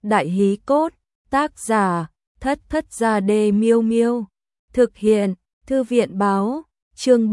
Đại hí cốt, tác giả, Thất Thất Gia Đê Miêu Miêu. Thực hiện, Thư viện báo, chương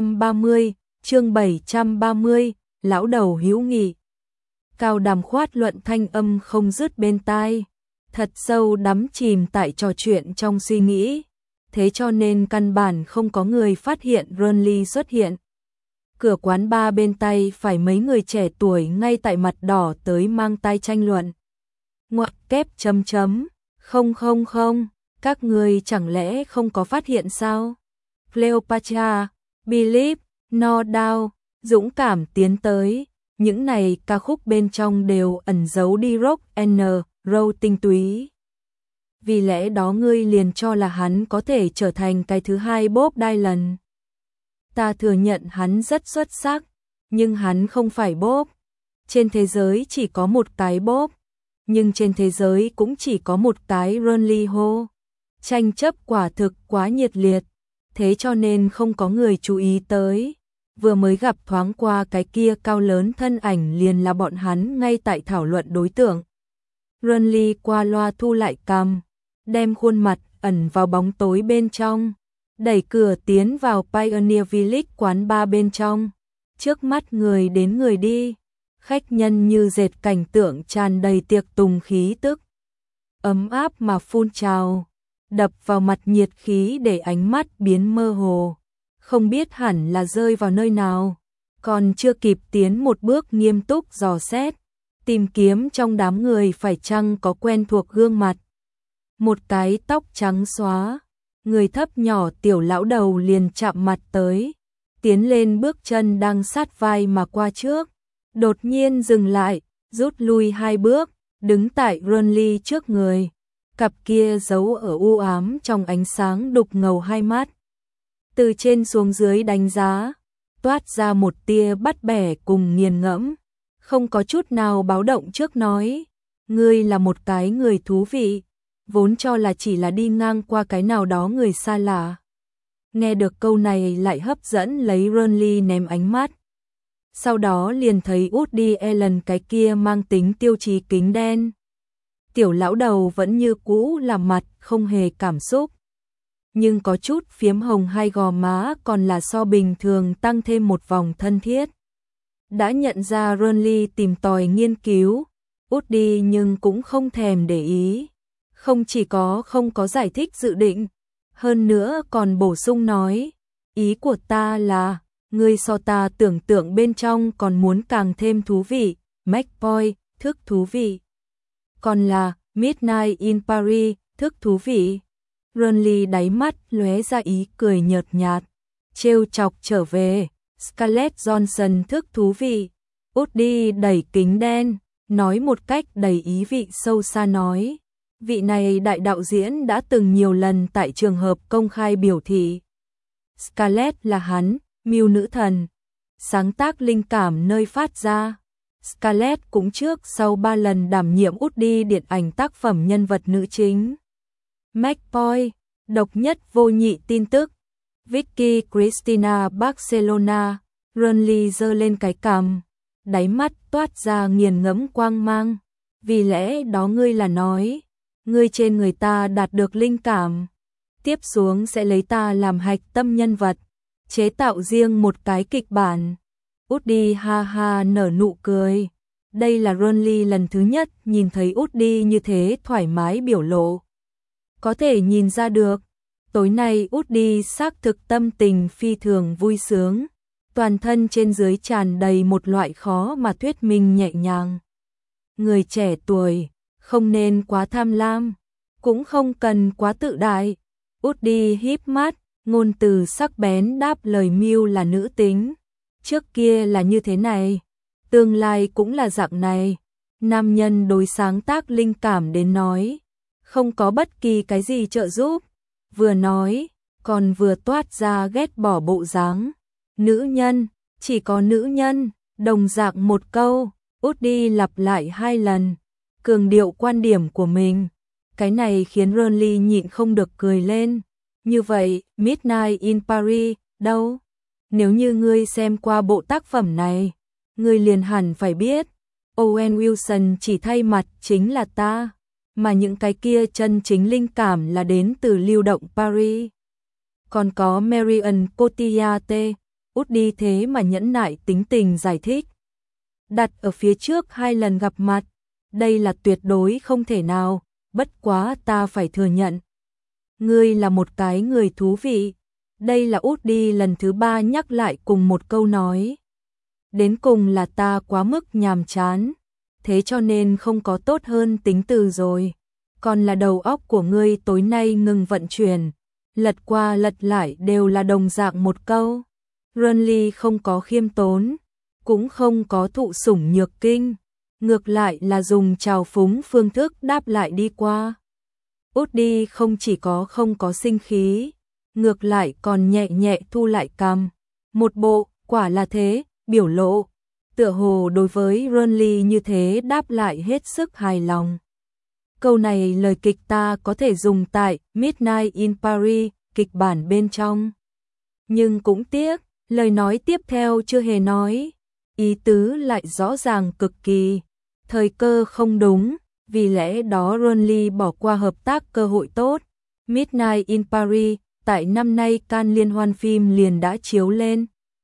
730, lão đầu hữu nghị. Cao đàm khoát luận thanh âm không dứt bên tai, thật sâu đắm chìm tại trò chuyện trong suy nghĩ, thế cho nên căn bản không có người phát hiện Ronly xuất hiện. Cửa quán bar bên tay phải mấy người trẻ tuổi ngay tại mặt đỏ tới mang tay tranh luận. Ngoặc kép chấm chấm, không, các người chẳng lẽ không có phát hiện sao? Cleopatra, Believe, No Doubt, dũng cảm tiến tới, những này ca khúc bên trong đều ẩn giấu đi rock and roll tinh túy. Vì lẽ đó ngươi liền cho là hắn có thể trở thành cái thứ hai Bob Dylan. Ta thừa nhận hắn rất xuất sắc, nhưng hắn không phải Bob. Trên thế giới chỉ có một cái Bob, nhưng trên thế giới cũng chỉ có một cái Ronly Ho. Tranh chấp quả thực quá nhiệt liệt, thế cho nên không có người chú ý tới. Vừa mới gặp thoáng qua cái kia cao lớn thân ảnh liền là bọn hắn ngay tại thảo luận đối tượng. Ronly qua loa thu lại cằm, đem khuôn mặt ẩn vào bóng tối bên trong, đẩy cửa tiến vào Pioneer Village quán bar bên trong. Trước mắt người đến người đi, khách nhân như dệt cảnh tượng tràn đầy tiệc tùng khí tức. Ấm áp mà phun trào, đập vào mặt nhiệt khí để ánh mắt biến mơ hồ. Không biết hẳn là rơi vào nơi nào, còn chưa kịp tiến một bước nghiêm túc dò xét, tìm kiếm trong đám người phải chăng có quen thuộc gương mặt. Một cái tóc trắng xóa, người thấp nhỏ tiểu lão đầu liền chạm mặt tới, tiến lên bước chân đang sát vai mà qua trước, đột nhiên dừng lại, rút lui hai bước, đứng tại Ronly trước người, cặp kia giấu ở u ám trong ánh sáng đục ngầu hai mắt. Từ trên xuống dưới đánh giá, toát ra một tia bắt bẻ cùng nghiền ngẫm, không có chút nào báo động trước nói, ngươi là một cái người thú vị, vốn cho là chỉ là đi ngang qua cái nào đó người xa lạ. Nghe được câu này lại hấp dẫn lấy Ronly ném ánh mắt. Sau đó liền thấy Woody Allen cái kia mang tính tiêu chí kính đen. Tiểu lão đầu vẫn như cũ làm mặt không hề cảm xúc, nhưng có chút phiếm hồng hai gò má còn là so bình thường tăng thêm một vòng thân thiết. Đã nhận ra Ronly tìm tòi nghiên cứu, Woody nhưng cũng không thèm để ý. Không chỉ không có giải thích dự định, hơn nữa còn bổ sung nói, ý của ta là, ngươi so ta tưởng tượng bên trong còn muốn càng thêm thú vị, McCoy, thức thú vị. Còn là, Midnight in Paris, thức thú vị. Ronly đáy mắt lóe ra ý cười nhợt nhạt, trêu chọc trở về, Scarlett Johansson thức thú vị. Woody đẩy kính đen, nói một cách đầy ý vị sâu xa nói, vị này đại đạo diễn đã từng nhiều lần tại trường hợp công khai biểu thị. Scarlett là hắn, mưu nữ thần, sáng tác linh cảm nơi phát ra. Scarlett cũng trước sau 3 lần đảm nhiệm Woody điện ảnh tác phẩm nhân vật nữ chính. McCoy, độc nhất vô nhị tin tức. Vicky Cristina Barcelona, Ronly giơ lên cái cằm, đáy mắt toát ra nghiền ngẫm quang mang. Vì lẽ đó ngươi là nói, ngươi trên người ta đạt được linh cảm, tiếp xuống sẽ lấy ta làm hạch tâm nhân vật, chế tạo riêng một cái kịch bản. Woody ha ha nở nụ cười. Đây là Ronly lần thứ nhất nhìn thấy Woody như thế thoải mái biểu lộ. Có thể nhìn ra được, tối nay Woody xác thực tâm tình phi thường vui sướng, toàn thân trên dưới tràn đầy một loại khó mà thuyết minh nhẹ nhàng. Người trẻ tuổi, không nên quá tham lam, cũng không cần quá tự đại. Woody híp mắt, ngôn từ sắc bén đáp lời mưu là nữ tính. Trước kia là như thế này, tương lai cũng là dạng này. Nam nhân đối sáng tác linh cảm đến nói, không có bất kỳ cái gì trợ giúp. Vừa nói, còn vừa toát ra ghét bỏ bộ dáng. Nữ nhân, chỉ có nữ nhân, đồng dạng một câu, Woody lặp lại 2 lần, cường điệu quan điểm của mình. Cái này khiến Ronly nhịn không được cười lên. Như vậy, Midnight in Paris, đâu? Nếu như ngươi xem qua bộ tác phẩm này, ngươi liền hẳn phải biết, Owen Wilson chỉ thay mặt chính là ta. mà những cái kia chân chính linh cảm là đến từ lưu động Paris. Còn có Marion Cotillard, Woody thế mà nhẫn nại tính tình giải thích. Đặt ở phía trước 2 lần gặp mặt, đây là tuyệt đối không thể nào, bất quá ta phải thừa nhận. Ngươi là một cái người thú vị. Đây là Woody lần thứ 3 nhắc lại cùng một câu nói. Đến cùng là ta quá mức nhàm chán, thế cho nên không có tốt hơn tính từ rồi. Còn là đầu óc của ngươi tối nay ngừng vận chuyển, lật qua lật lại đều là đồng dạng một câu. Renly không có khiêm tốn, cũng không có thụ sủng nhược kinh, ngược lại là dùng trào phúng phương thức đáp lại đi qua. Woody không chỉ có không có sinh khí, ngược lại còn nhẹ nhẹ thu lại cằm, một bộ quả là thế biểu lộ, tựa hồ đối với Renly như thế đáp lại hết sức hài lòng. Câu này lời kịch ta có thể dùng tại Midnight in Paris, kịch bản bên trong. Nhưng cũng tiếc, lời nói tiếp theo chưa hề nói, ý tứ lại rõ ràng cực kỳ, thời cơ không đúng, vì lẽ đó Renly bỏ qua hợp tác cơ hội tốt. Midnight in Paris, tại năm nay Cannes liên hoan phim liền đã chiếu lên.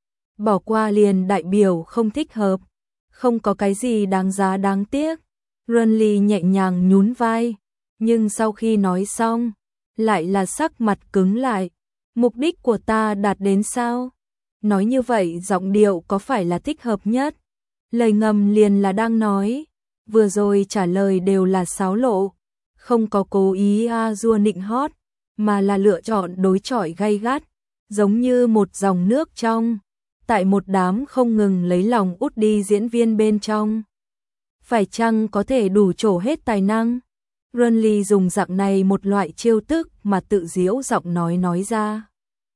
Bỏ qua liền đại biểu không thích hợp, không có cái gì đáng giá đáng tiếc. Renly nhẹ nhàng nhún vai, nhưng sau khi nói xong, lại là sắc mặt cứng lại. Mục đích của ta đạt đến sao? Nói như vậy giọng điệu có phải là thích hợp nhất? Lời ngầm liền là đang nói, vừa rồi trả lời đều là xáo lộ, không có cố ý dua nịnh hót, mà là lựa chọn đối chọi gay gắt, giống như một dòng nước trong, tại một đám không ngừng lấy lòng Woody diễn viên bên trong. Phải chăng có thể đủ trổ hết tài năng? Renly dùng dạng này một loại chiêu tức mà tự giễu giọng nói ra.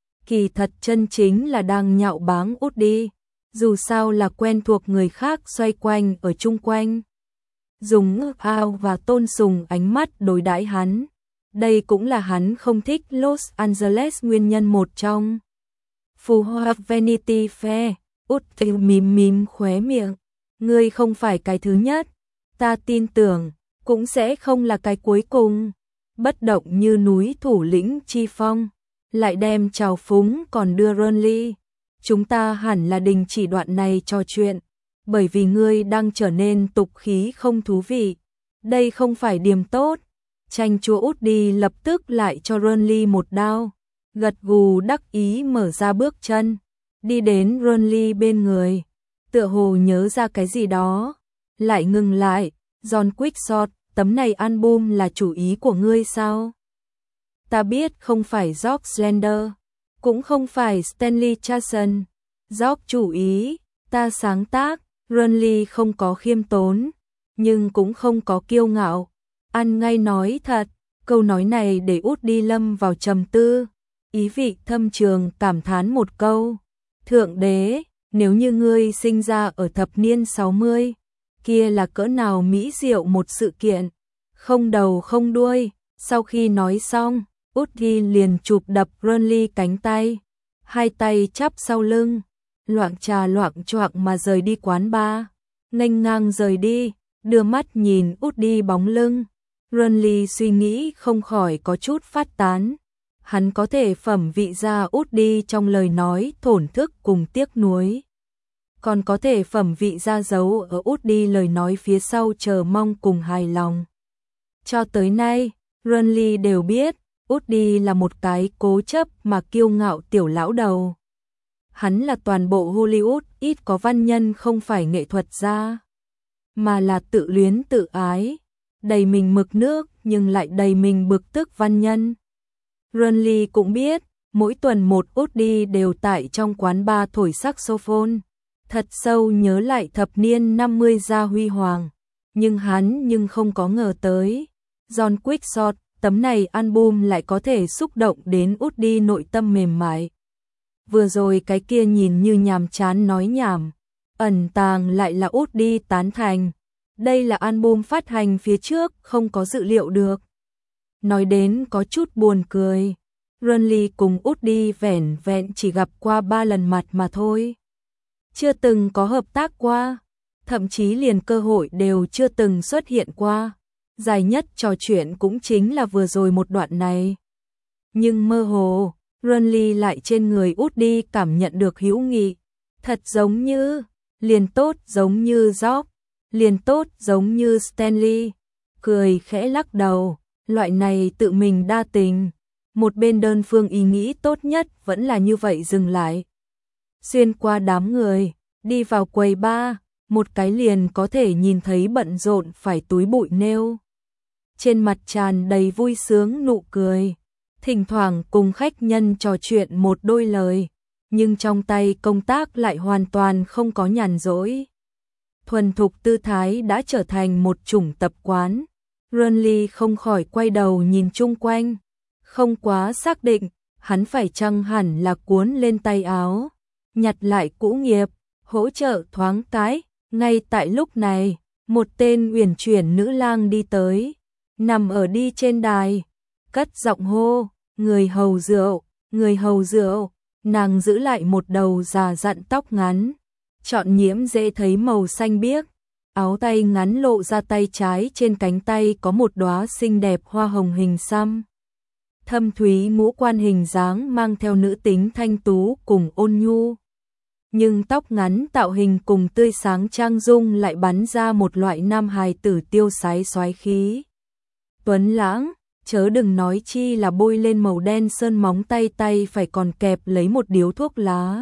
Kỳ thật chân chính là đang nhạo báng Woody, dù sao là quen thuộc người khác xoay quanh ở chung quanh. Dùng ngước ao và tôn sùng ánh mắt đối đãi hắn. Đây cũng là hắn không thích Los Angeles nguyên nhân một trong. Phù hoa Vanity Fair, Woody mím mím khóe miệng. Ngươi không phải cái thứ nhất, ta tin tưởng, cũng sẽ không là cái cuối cùng. Bất động như núi thủ lĩnh chi phong, lại đem trào phúng còn đưa Renly. Chúng ta hẳn là đình chỉ đoạn này trò chuyện, bởi vì ngươi đang trở nên tục khí không thú vị. Đây không phải điểm tốt. Tranh chúa Woody lập tức lại cho Renly một đao, gật gù đắc ý mở ra bước chân, đi đến Renly bên người. Tựa hồ nhớ ra cái gì đó, lại ngừng lại. John Quickshot, tấm này album là chủ ý của ngươi sao? Ta biết không phải George Slender, cũng không phải Stanley Charson. George chủ ý, ta sáng tác. Renly không có khiêm tốn, nhưng cũng không có kiêu ngạo. Ăn ngay nói thật, câu nói này để Woody lâm vào trầm tư, ý vị thâm trường cảm thán một câu. Thượng đế, nếu như ngươi sinh ra ở thập niên 60, kia là cỡ nào mỹ diệu một sự kiện, không đầu không đuôi. Sau khi nói xong, Woody liền chụp đập Renly cánh tay, hai tay chắp sau lưng, loạng trà loạng choạng mà rời đi quán bar, nghênh ngang rời đi, đưa mắt nhìn Woody bóng lưng. Renly suy nghĩ không khỏi có chút phát tán. Hắn có thể phẩm vị ra Woody trong lời nói thổn thức cùng tiếc nuối, còn có thể phẩm vị ra dấu ở Woody lời nói phía sau chờ mong cùng hài lòng. Cho tới nay, Renly đều biết Woody là một cái cố chấp mà kiêu ngạo tiểu lão đầu. Hắn là toàn bộ Hollywood ít có văn nhân không phải nghệ thuật gia, mà là tự luyến tự ái, đầy mình mực nước nhưng lại đầy mình bực tức văn nhân. Renly cũng biết, mỗi tuần một Woody đều tại trong quán bar thổi saxophone, thật sâu nhớ lại thập niên 50 gia huy hoàng, nhưng hắn không có ngờ tới, John Quickshot, tấm này album lại có thể xúc động đến Woody nội tâm mềm mại. Vừa rồi cái kia nhìn như nhàm chán nói nhảm, ẩn tàng lại là Woody tán thành. Đây là album phát hành phía trước không có dự liệu được. Nói đến có chút buồn cười, Renly cùng Woody vẻn vẹn chỉ gặp qua 3 lần mặt mà thôi. Chưa từng có hợp tác qua, thậm chí liền cơ hội đều chưa từng xuất hiện qua. dài nhất trò chuyện cũng chính là vừa rồi một đoạn này. Nhưng mơ hồ, Renly lại trên người út đi cảm nhận được hữu nghị, thật giống như, liền tốt giống như Job, liền tốt giống như Stanley, cười khẽ lắc đầu, loại này tự mình đa tình, một bên đơn phương ý nghĩ tốt nhất vẫn là như vậy dừng lại. Xuyên qua đám người, đi vào quầy bar, một cái liền có thể nhìn thấy bận rộn phải túi bụi nêu. Trên mặt tràn đầy vui sướng nụ cười, thỉnh thoảng cùng khách nhân trò chuyện một đôi lời, nhưng trong tay công tác lại hoàn toàn không có nhàn rỗi. Thuần thục tư thái đã trở thành một chủng tập quán. Renly không khỏi quay đầu nhìn chung quanh, không quá xác định, hắn phải chăng hẳn là cuốn lên tay áo, nhặt lại cũ nghiệp, hỗ trợ thoáng cái. Ngay tại lúc này, một tên uyển chuyển nữ lang đi tới, nằm ở đi trên đài, cất giọng hô, người hầu rượu, người hầu rượu. Nàng giữ lại một đầu già dặn tóc ngắn, chọn nhiễm dễ thấy màu xanh biếc, áo tay ngắn lộ ra tay trái, trên cánh tay có một đóa xinh đẹp hoa hồng hình xăm. Thâm thúy ngũ quan hình dáng mang theo nữ tính thanh tú cùng ôn nhu. Nhưng tóc ngắn tạo hình cùng tươi sáng trang dung lại bắn ra một loại nam hài tử tiêu sái soái khí. Tuấn lãng, chớ đừng nói chi là bôi lên màu đen sơn móng tay, tay phải còn kẹp lấy một điếu thuốc lá.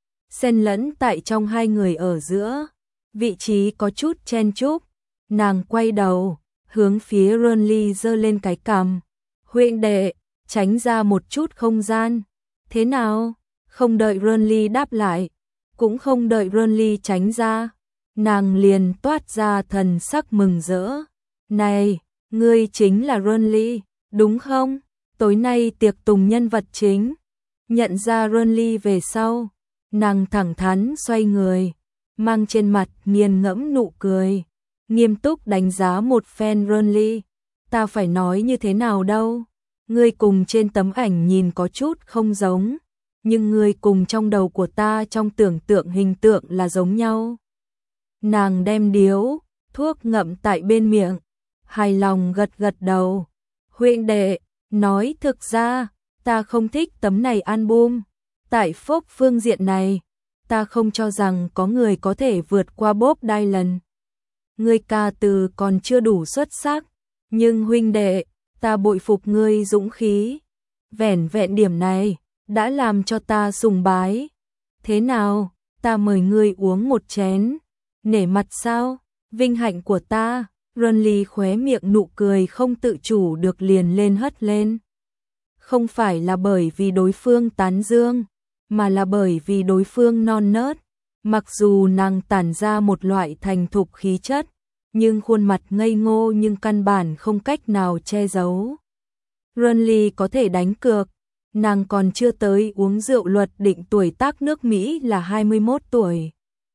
Xen lẫn tại trong hai người ở giữa, vị trí có chút chen chúc. Nàng quay đầu, hướng phía Renly giơ lên cái cằm. Huynh đệ, tránh ra một chút không gian. Thế nào? Không đợi Renly đáp lại, cũng không đợi Renly tránh ra, nàng liền toát ra thần sắc mừng rỡ. Này, ngươi chính là Renly, đúng không? Tối nay tiệc tùng nhân vật chính. Nhận ra Renly về sau, nàng thẳng thắn xoay người, mang trên mặt nghiền ngẫm nụ cười, nghiêm túc đánh giá một phen Renly. Ta phải nói như thế nào đâu? Ngươi cùng trên tấm ảnh nhìn có chút không giống, nhưng ngươi cùng trong đầu của ta trong tưởng tượng hình tượng là giống nhau. Nàng đem điếu thuốc ngậm tại bên miệng, hài lòng gật gật đầu. Huynh đệ, nói thực ra, ta không thích tấm này album. Tại phốc phương diện này, ta không cho rằng có người có thể vượt qua Bob Dylan. Ngươi ca từ còn chưa đủ xuất sắc, nhưng huynh đệ, ta bội phục ngươi dũng khí. Vẻn vẹn điểm này đã làm cho ta sùng bái. Thế nào, ta mời ngươi uống một chén, nể mặt sao? Vinh hạnh của ta. Renly khóe miệng nụ cười không tự chủ được liền lên hất lên. Không phải là bởi vì đối phương tán dương, mà là bởi vì đối phương non nớt. Mặc dù nàng tản ra một loại thành thục khí chất, nhưng khuôn mặt ngây ngô nhưng căn bản không cách nào che giấu. Renly có thể đánh cược, nàng còn chưa tới uống rượu, luật định tuổi tác nước Mỹ là 21 tuổi.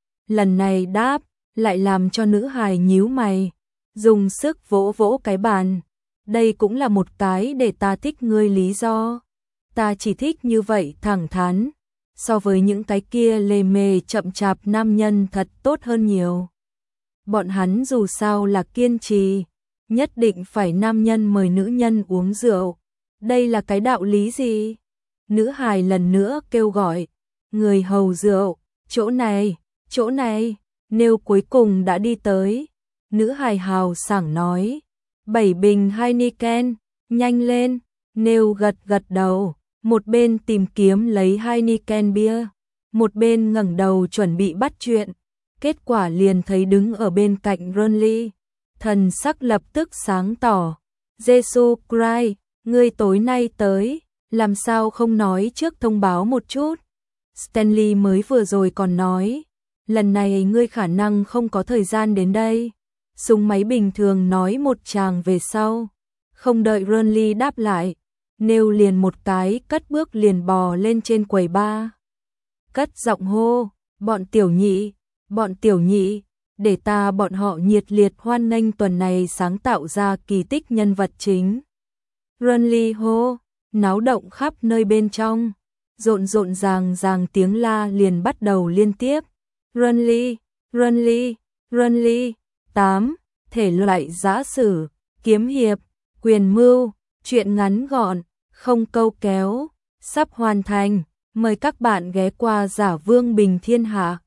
Lần này đáp, lại làm cho nữ hài nhíu mày, dùng sức vỗ vỗ cái bàn. Đây cũng là một cái để ta thích ngươi lý do. Ta chỉ thích như vậy thẳng thắn, so với những cái kia lề mề chậm chạp nam nhân thật tốt hơn nhiều. Bọn hắn dù sao là kiên trì, nhất định phải nam nhân mời nữ nhân uống rượu. Đây là cái đạo lý gì? Nữ hài lần nữa kêu gọi, người hầu rượu, chỗ này, chỗ này. Nêu cuối cùng đã đi tới. Nữ hài hào sảng nói, 7 bình Heineken, nhanh lên. Nêu gật gật đầu, một bên tìm kiếm lấy Heineken bia, một bên ngẩng đầu chuẩn bị bắt chuyện. Kết quả liền thấy đứng ở bên cạnh Renly, thần sắc lập tức sáng tỏ. Jesus Christ, ngươi tối nay tới, làm sao không nói trước thông báo một chút? Stanley mới vừa rồi còn nói, lần này ngươi khả năng không có thời gian đến đây. Súng máy bình thường nói một tràng về sau, không đợi Renly đáp lại, Nêu liền một cái cất bước liền bò lên trên quầy bar. Cất giọng hô, bọn tiểu nhị, để ta bọn họ nhiệt liệt hoan nghênh tuần này sáng tạo ra kỳ tích nhân vật chính. Renly hô, náo động khắp nơi bên trong, rộn ràng tiếng la liền bắt đầu liên tiếp. Renly, 8, thể loại giã sử, kiếm hiệp, quyền mưu, chuyện ngắn gọn, không câu kéo, sắp hoàn thành. Mời các bạn ghé qua Giả Vương Bình Thiên Hạ.